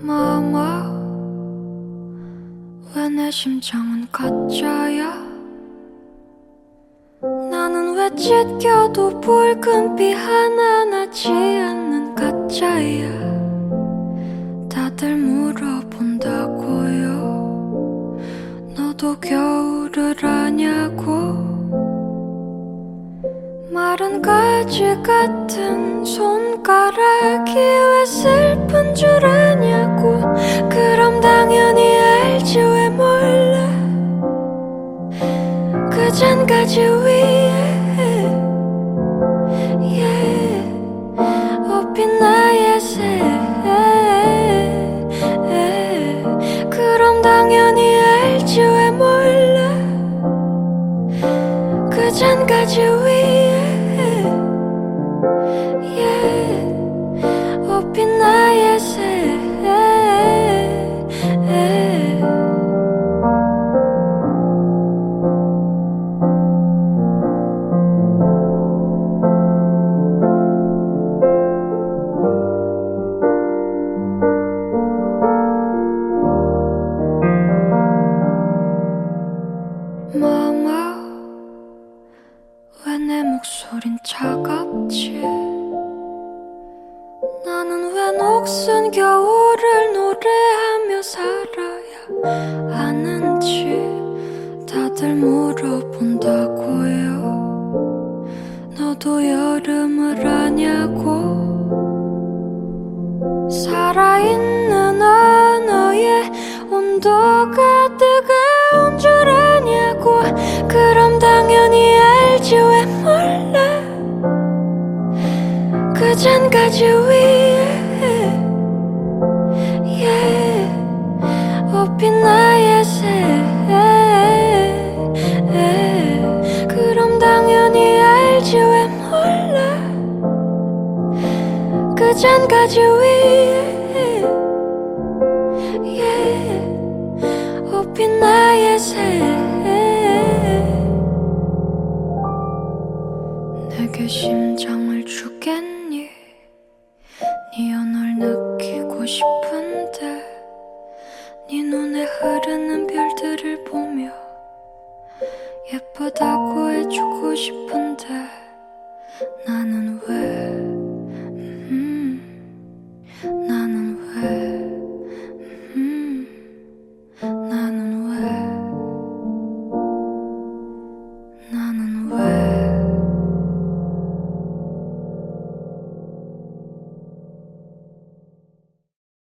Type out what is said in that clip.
마마 왜 내 심장은 가짜야. 나는 왜 찢겨도 붉은빛 하나 나지 않는 가짜야. 다들 물어본다고요. 너도 겨울을 아냐고. 마른 가지 같은 손가락이 왜 슬픈 줄 아냐고. 그럼 당연히 알지 왜 몰라. 그 잔가지 위에 업힌 나의 새. 그럼 당연히 알지 왜 몰라. 그 잔가지 위에 업힌 나의 새. 마마 왜 내 목소린 차갑지. 나는 왜 녹슨 겨울을 노래하며 살아야 하는지 다들 물어본다고요. 너도 여름을 아냐고. 살아있는 언어에 온도가 뜨거운 줄 아냐고. 그럼 당연히 알지 왜 몰라. 그 잔가지 위에 업힌 나의 새. 그럼 당연히 알지 왜 몰라. 그 잔가지 위에 업힌 나의 새. 내게 심